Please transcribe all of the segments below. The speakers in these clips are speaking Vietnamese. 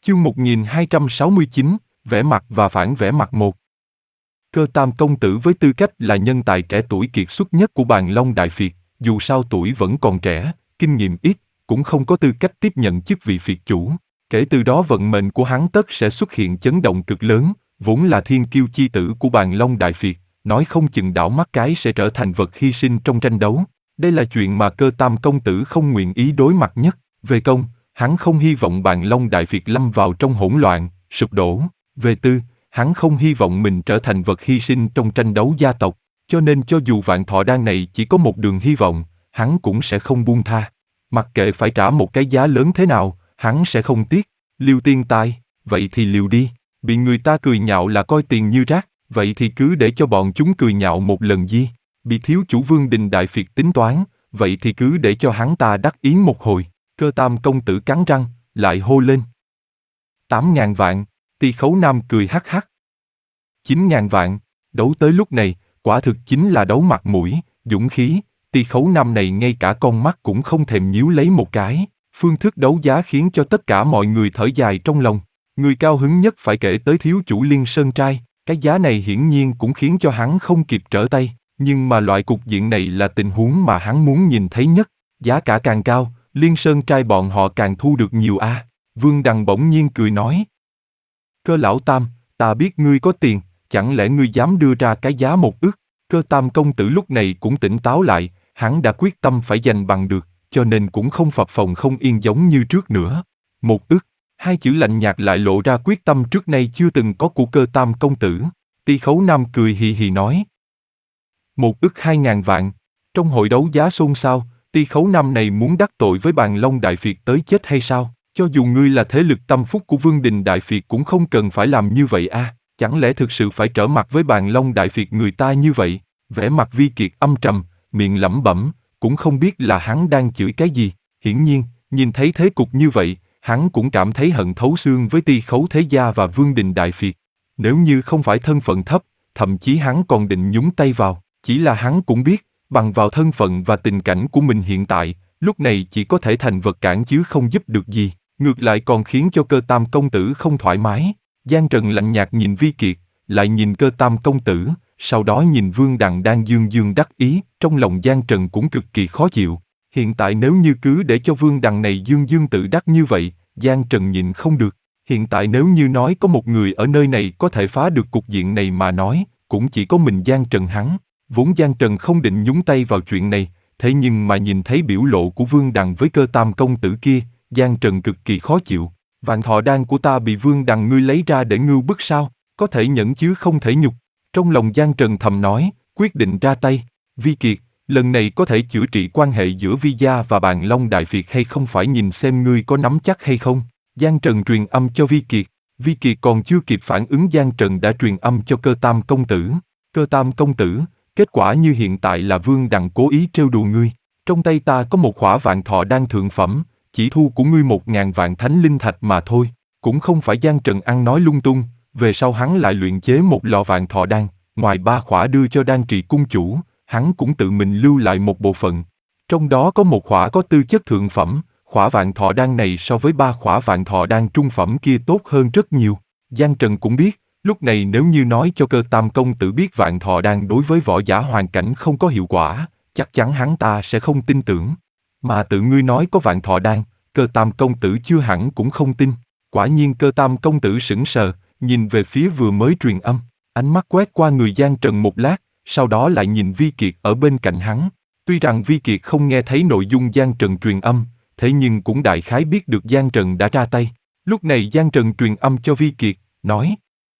Chương 1269, vẽ mặt và phản vẽ mặt một. Cơ Tam công tử với tư cách là nhân tài trẻ tuổi kiệt xuất nhất của Bàn Long Đại Phiệt, dù sao tuổi vẫn còn trẻ, kinh nghiệm ít, cũng không có tư cách tiếp nhận chức vị phiệt chủ. Kể từ đó vận mệnh của hắn tất sẽ xuất hiện chấn động cực lớn, vốn là thiên kiêu chi tử của Bàn Long Đại Phiệt, nói không chừng đảo mắt cái sẽ trở thành vật hy sinh trong tranh đấu. Đây là chuyện mà Cơ Tam công tử không nguyện ý đối mặt nhất. Về công, hắn không hy vọng Bàn Long Đại Phiệt lâm vào trong hỗn loạn, sụp đổ. Về tư, hắn không hy vọng mình trở thành vật hy sinh trong tranh đấu gia tộc, cho nên cho dù Vạn Thọ Đan này chỉ có một đường hy vọng, hắn cũng sẽ không buông tha. Mặc kệ phải trả một cái giá lớn thế nào, hắn sẽ không tiếc. Liều tiền tài, vậy thì liều đi. Bị người ta cười nhạo là coi tiền như rác, vậy thì cứ để cho bọn chúng cười nhạo một lần gì. Bị thiếu chủ Vương Đình Đại Phiệt tính toán, vậy thì cứ để cho hắn ta đắc ý một hồi. Cơ Tam công tử cắn răng, lại hô lên. 8.000 vạn, Ti Khấu Nam cười hắc hắc. 9.000 vạn, đấu tới lúc này, quả thực chính là đấu mặt mũi, dũng khí. Ti Khấu Nam này ngay cả con mắt cũng không thèm nhíu lấy một cái. Phương thức đấu giá khiến cho tất cả mọi người thở dài trong lòng. Người cao hứng nhất phải kể tới thiếu chủ Liên Sơn Trai. Cái giá này hiển nhiên cũng khiến cho hắn không kịp trở tay. Nhưng mà loại cục diện này là tình huống mà hắn muốn nhìn thấy nhất. Giá cả càng cao, Liên Sơn Trai bọn họ càng thu được nhiều a. Vương Đằng bỗng nhiên cười nói. Cơ lão Tam, ta biết ngươi có tiền, chẳng lẽ ngươi dám đưa ra cái giá 1 ức? Cơ Tam công tử lúc này cũng tỉnh táo lại, hắn đã quyết tâm phải giành bằng được, cho nên cũng không phập phồng không yên giống như trước nữa. 1 ức, hai chữ lạnh nhạt lại lộ ra quyết tâm trước nay chưa từng có của Cơ Tam công tử. Ti Khấu Nam cười hì hì nói. 1 ức 2.000 vạn. Trong hội đấu giá xôn xao, Ti Khấu Nam này muốn đắc tội với Bàn Long Đại Phiệt tới chết hay sao? Cho dù ngươi là thế lực tâm phúc của Vương Đình Đại Phiệt cũng không cần phải làm như vậy a. Chẳng lẽ thực sự phải trở mặt với Bàn Long Đại Phiệt người ta như vậy? Vẻ mặt Vi Kiệt âm trầm, miệng lẩm bẩm, cũng không biết là hắn đang chửi cái gì. Hiển nhiên, nhìn thấy thế cục như vậy, hắn cũng cảm thấy hận thấu xương với Ti Khấu Thế Gia và Vương Đình Đại Phiệt. Nếu như không phải thân phận thấp, thậm chí hắn còn định nhúng tay vào. Chỉ là hắn cũng biết, bằng vào thân phận và tình cảnh của mình hiện tại, lúc này chỉ có thể thành vật cản chứ không giúp được gì. Ngược lại còn khiến cho Cơ Tam công tử không thoải mái. Giang Trần lạnh nhạt nhìn Vi Kiệt, lại nhìn Cơ Tam công tử, sau đó nhìn Vương Đằng đang dương dương đắc ý, trong lòng Giang Trần cũng cực kỳ khó chịu. Hiện tại nếu như cứ để cho Vương Đằng này dương dương tự đắc như vậy, Giang Trần nhịn không được. Hiện tại nếu như nói có một người ở nơi này có thể phá được cục diện này mà nói, cũng chỉ có mình Giang Trần hắn. Vốn Giang Trần không định nhúng tay vào chuyện này, thế nhưng mà nhìn thấy biểu lộ của Vương Đằng với Cơ Tam công tử kia, Giang Trần cực kỳ khó chịu. Vạn Thọ Đan của ta bị Vương Đằng ngươi lấy ra để ngưu bức sao? Có thể nhẫn chứ không thể nhục. Trong lòng Giang Trần thầm nói, quyết định ra tay. Vi Kiệt, lần này có thể chữa trị quan hệ giữa Vi gia và Bàn Long Đại Phiệt hay không phải nhìn xem ngươi có nắm chắc hay không? Giang Trần truyền âm cho Vi Kiệt. Vi Kiệt còn chưa kịp phản ứng Giang Trần đã truyền âm cho Cơ Tam công tử. Cơ Tam công tử, kết quả như hiện tại là Vương Đằng cố ý trêu đùa ngươi. Trong tay ta có một khỏa Vạn Thọ Đan thượng phẩm, chỉ thu của ngươi 1.000 vạn thánh linh thạch mà thôi. Cũng không phải Giang Trần ăn nói lung tung, về sau hắn lại luyện chế một lọ Vạn Thọ Đan, ngoài 3 khỏa đưa cho Đan Trì cung chủ, hắn cũng tự mình lưu lại một bộ phận. Trong đó có một khỏa có tư chất thượng phẩm, khỏa Vạn Thọ Đan này so với 3 khỏa Vạn Thọ Đan trung phẩm kia tốt hơn rất nhiều. Giang Trần cũng biết, lúc này nếu như nói cho Cơ Tam công tử biết Vạn Thọ Đan đối với võ giả hoàn cảnh không có hiệu quả, chắc chắn hắn ta sẽ không tin tưởng. Mà tự ngươi nói có Vạn Thọ Đan, Cơ Tam công tử chưa hẳn cũng không tin. Quả nhiên Cơ Tam công tử sững sờ, nhìn về phía vừa mới truyền âm, ánh mắt quét qua người Giang Trần một lát, sau đó lại nhìn Vi Kiệt ở bên cạnh hắn. Tuy rằng Vi Kiệt không nghe thấy nội dung Giang Trần truyền âm, thế nhưng cũng đại khái biết được Giang Trần đã ra tay. Lúc này Giang Trần truyền âm cho Vi Kiệt, nói: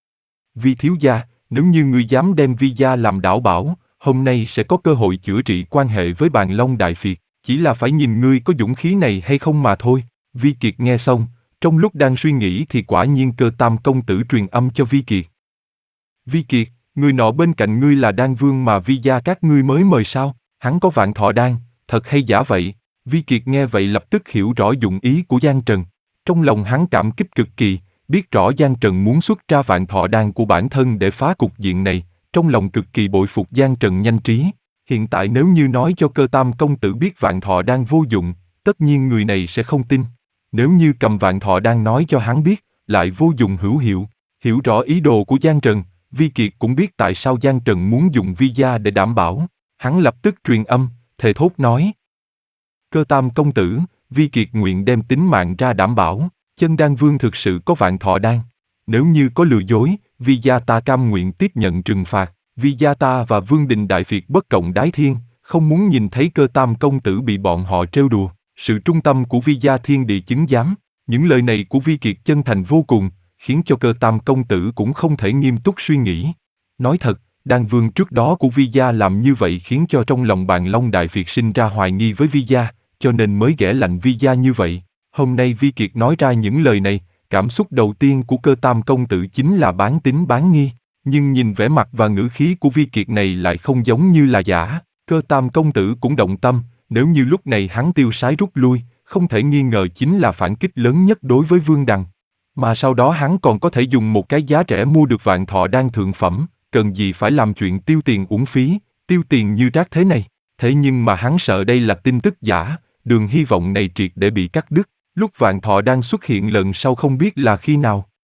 Vi thiếu gia, nếu như ngươi dám đem Vi gia làm đảo bảo, hôm nay sẽ có cơ hội chữa trị quan hệ với Bàn Long Đại Phiệt, chỉ là phải nhìn ngươi có dũng khí này hay không mà thôi. Vi Kiệt nghe xong, trong lúc đang suy nghĩ thì quả nhiên Cơ Tam công tử truyền âm cho Vi Kiệt. Vi Kiệt, người nọ bên cạnh ngươi là Đan Vương mà Vi gia các ngươi mới mời sao? Hắn có Vạn Thọ Đan, thật hay giả vậy? Vi Kiệt nghe vậy lập tức hiểu rõ dụng ý của Giang Trần. Trong lòng hắn cảm kích cực kỳ, biết rõ Giang Trần muốn xuất ra Vạn Thọ Đan của bản thân để phá cục diện này, trong lòng cực kỳ bội phục Giang Trần nhanh trí. Hiện tại nếu như nói cho Cơ Tam công tử biết Vạn Thọ Đan vô dụng, tất nhiên người này sẽ không tin. Nếu như cầm Vạn Thọ Đan nói cho hắn biết, lại vô dụng hữu hiệu. Hiểu rõ ý đồ của Giang Trần, Vi Kiệt cũng biết tại sao Giang Trần muốn dùng visa để đảm bảo. Hắn lập tức truyền âm, thề thốt nói. Cơ Tam công tử, Vi Kiệt nguyện đem tính mạng ra đảm bảo, Chân Đan Vương thực sự có vạn thọ đan. Nếu như có lừa dối, Vi gia ta cam nguyện tiếp nhận trừng phạt. Vi gia ta và Vương Đình Đại Việt bất cộng đái thiên, không muốn nhìn thấy Cơ Tam công tử bị bọn họ trêu đùa. Sự trung tâm của Vi gia thiên địa chứng giám. Những lời này của Vi Kiệt chân thành vô cùng, khiến cho Cơ Tam công tử cũng không thể nghiêm túc suy nghĩ. Nói thật, Đan Vương trước đó của Vi gia làm như vậy khiến cho trong lòng Bàn Long Đại Việt sinh ra hoài nghi với Vi gia, cho nên mới ghẻ lạnh Vi gia như vậy. Hôm nay Vi Kiệt nói ra những lời này, cảm xúc đầu tiên của Cơ Tam công tử chính là bán tín bán nghi, nhưng nhìn vẻ mặt và ngữ khí của Vi Kiệt này lại không giống như là giả. Cơ Tam công tử cũng động tâm, nếu như lúc này hắn tiêu sái rút lui, không thể nghi ngờ chính là phản kích lớn nhất đối với Vương Đằng. Mà sau đó hắn còn có thể dùng một cái giá rẻ mua được vạn thọ đan thượng phẩm, cần gì phải làm chuyện tiêu tiền uổng phí, tiêu tiền như rác thế này. Thế nhưng mà hắn sợ đây là tin tức giả, đường hy vọng này triệt để bị cắt đứt. Lúc vạn thọ đan xuất hiện lần sau không biết là khi nào.